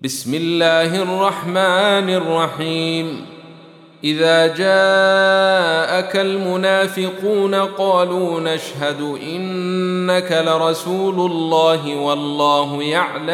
بسم الله الرحمن الرحيم. إذا جاءك المنافقون قالوا نشهد إنك لرسول الله والله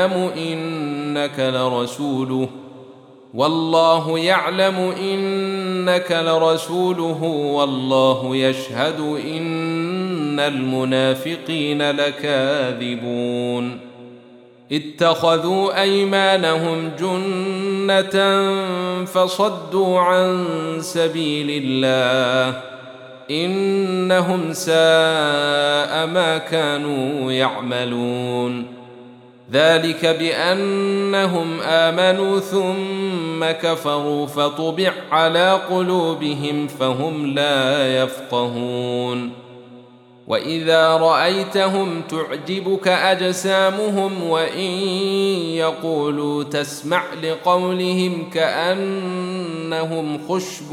يعلم إنك لرسوله والله يشهد إن المنافقين لكاذبون. اتخذوا أيمانهم جنة فصدوا عن سبيل الله إنهم ساء ما كانوا يعملون. ذلك بأنهم آمنوا ثم كفروا فطبع على قلوبهم فهم لا يفقهون. وإذا رأيتهم تعجبك أجسامهم وإن يقولوا تسمع لقولهم كأنهم خشب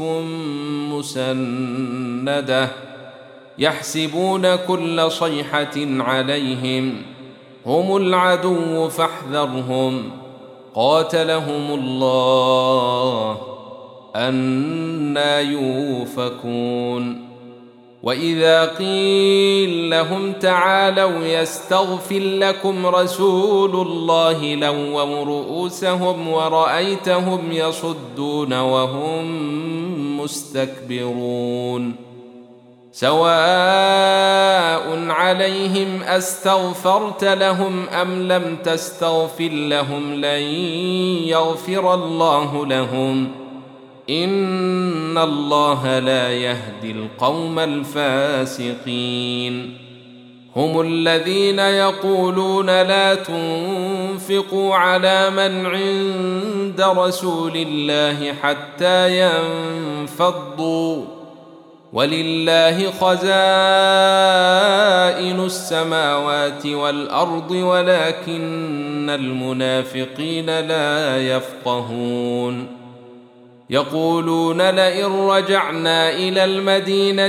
مسندة يحسبون كل صيحة عليهم هم العدو فاحذرهم قاتلهم الله أنى يؤفكون. وإذا قيل لهم تعالوا يستغفر لكم رسول الله لووا رؤوسهم ورأيتهم يصدون وهم مستكبرون. سواء عليهم أستغفرت لهم أم لم تستغفر لهم لن يغفر الله لهم إن الله لا يهدي القوم الفاسقين. هم الذين يقولون لا تنفقوا على من عند رسول الله حتى ينفضوا ولله خزائن السماوات والأرض ولكن المنافقين لا يفقهون. يقولون لئن رجعنا إلى المدينة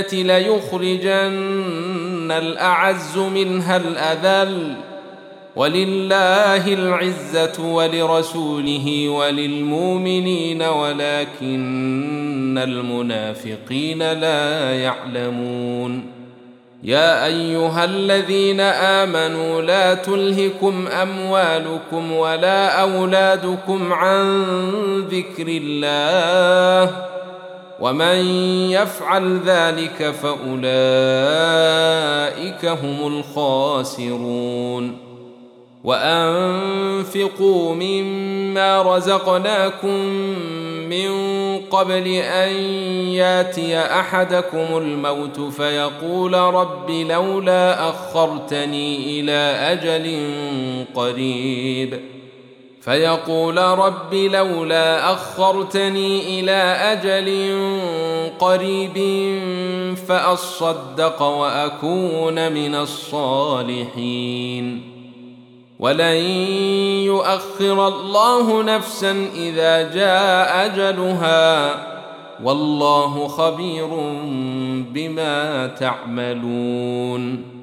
ليخرجن الأعز منها الأذل ولله العزة ولرسوله وللمؤمنين ولكن المنافقين لا يعلمون. يا أيها الذين آمنوا لا تلهكم أموالكم ولا أولادكم عن ذكر الله ومن يفعل ذلك فأولئك هم الخاسرون. وأنفقوا مما رزقناكم من قبل أن ياتي أحدكم الموت فيقول رب لولا أخرتني إلى أجل قريب فأصدق وأكون من الصالحين. ولن يؤخر الله نفسا إذا جاء أجلها والله خبير بما تعملون.